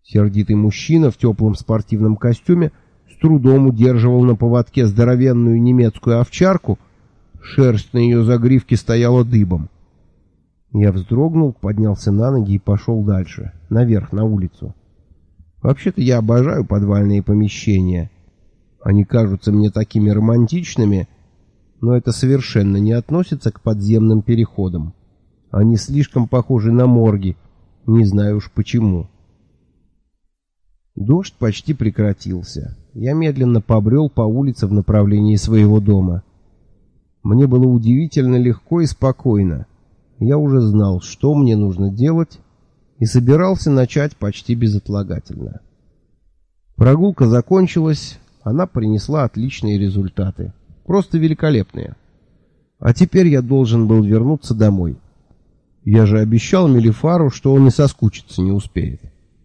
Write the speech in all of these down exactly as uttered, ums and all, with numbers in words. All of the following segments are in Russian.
Сердитый мужчина в теплом спортивном костюме с трудом удерживал на поводке здоровенную немецкую овчарку, шерсть на ее загривке стояла дыбом. Я вздрогнул, поднялся на ноги и пошел дальше, наверх, на улицу. Вообще-то я обожаю подвальные помещения. Они кажутся мне такими романтичными, но это совершенно не относится к подземным переходам. Они слишком похожи на морги, не знаю уж почему. Дождь почти прекратился. Я медленно побрел по улице в направлении своего дома. Мне было удивительно легко и спокойно. Я уже знал, что мне нужно делать, и собирался начать почти безотлагательно. Прогулка закончилась, она принесла отличные результаты. Просто великолепные. А теперь я должен был вернуться домой. Я же обещал Мелифару, что он и соскучиться не успеет.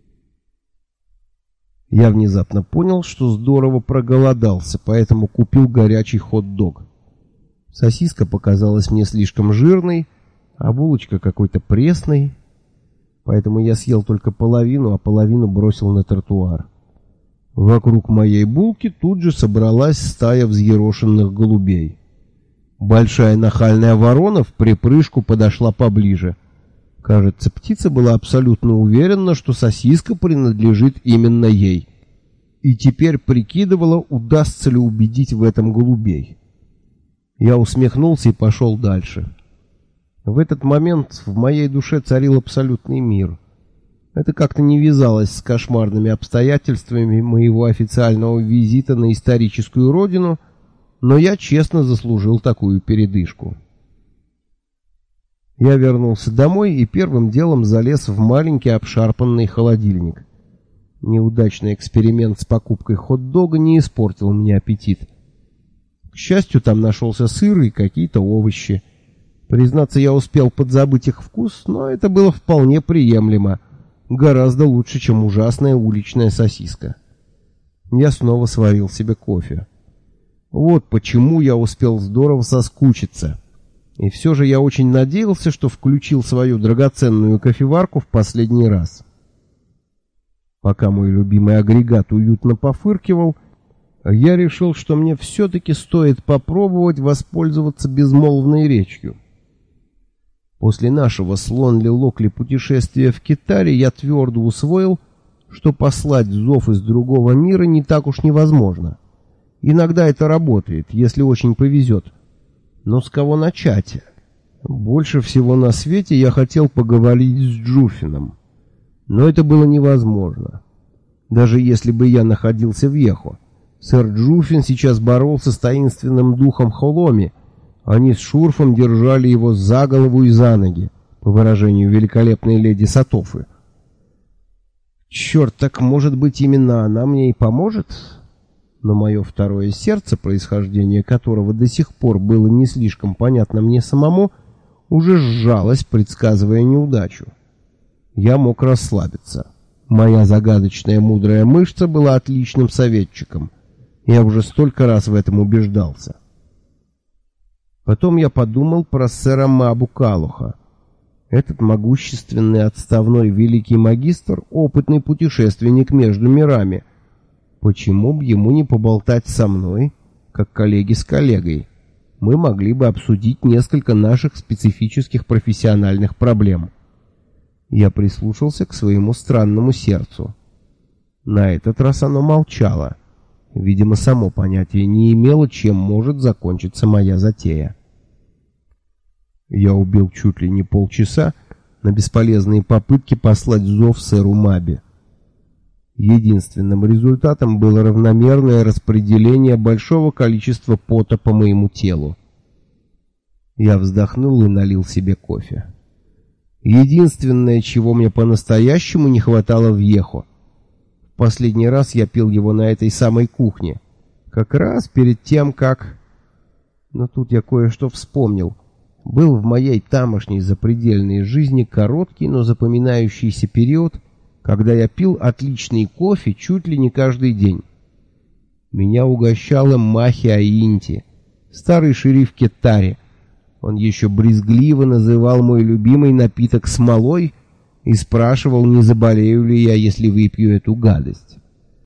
Я внезапно понял, что здорово проголодался, поэтому купил горячий хот-дог. Сосиска показалась мне слишком жирной, а булочка какой-то пресной, поэтому я съел только половину, а половину бросил на тротуар. Вокруг моей булки тут же собралась стая взъерошенных голубей. Большая нахальная ворона в припрыжку подошла поближе. Кажется, птица была абсолютно уверена, что сосиска принадлежит именно ей. И теперь прикидывала, удастся ли убедить в этом голубей. Я усмехнулся и пошел дальше. В этот момент в моей душе царил абсолютный мир. Это как-то не вязалось с кошмарными обстоятельствами моего официального визита на историческую родину, но я честно заслужил такую передышку. Я вернулся домой и первым делом залез в маленький обшарпанный холодильник. Неудачный эксперимент с покупкой хот-дога не испортил мне аппетит. К счастью, там нашелся сыр и какие-то овощи. Признаться, я успел подзабыть их вкус, но это было вполне приемлемо. Гораздо лучше, чем ужасная уличная сосиска. Я снова сварил себе кофе. Вот почему я успел здорово соскучиться. И все же я очень надеялся, что включил свою драгоценную кофеварку в последний раз. Пока мой любимый агрегат уютно пофыркивал, я решил, что мне все-таки стоит попробовать воспользоваться безмолвной речью. После нашего с Лонли-Локли путешествия в Китаре я твердо усвоил, что послать зов из другого мира не так уж невозможно. Иногда это работает, если очень повезет. Но с кого начать? Больше всего на свете я хотел поговорить с Джуфином. Но это было невозможно. Даже если бы я находился в Ехо. Сэр Джуфин сейчас боролся с таинственным духом Холоми. Они с Шурфом держали его за голову и за ноги, по выражению великолепной леди Сатофы. Черт, так может быть именно она мне и поможет? Но мое второе сердце, происхождение которого до сих пор было не слишком понятно мне самому, уже сжалось, предсказывая неудачу. Я мог расслабиться. Моя загадочная мудрая мышца была отличным советчиком. Я уже столько раз в этом убеждался. Потом я подумал про сэра Мабу Калуха. Этот могущественный отставной великий магистр — опытный путешественник между мирами. Почему бы ему не поболтать со мной, как коллеги с коллегой? Мы могли бы обсудить несколько наших специфических профессиональных проблем. Я прислушался к своему странному сердцу. На этот раз оно молчало. Видимо, само понятие не имело, чем может закончиться моя затея. Я убил чуть ли не полчаса на бесполезные попытки послать зов сэру Мабе. Единственным результатом было равномерное распределение большого количества пота по моему телу. Я вздохнул и налил себе кофе. Единственное, чего мне по-настоящему не хватало в Ехо. В последний раз я пил его на этой самой кухне, как раз перед тем, как... Но тут я кое-что вспомнил. Был в моей тамошней запредельной жизни короткий, но запоминающийся период, когда я пил отличный кофе чуть ли не каждый день. Меня угощала Махи Аинти, старый шериф Кетари. Он еще брезгливо называл мой любимый напиток смолой, и спрашивал, не заболею ли я, если выпью эту гадость.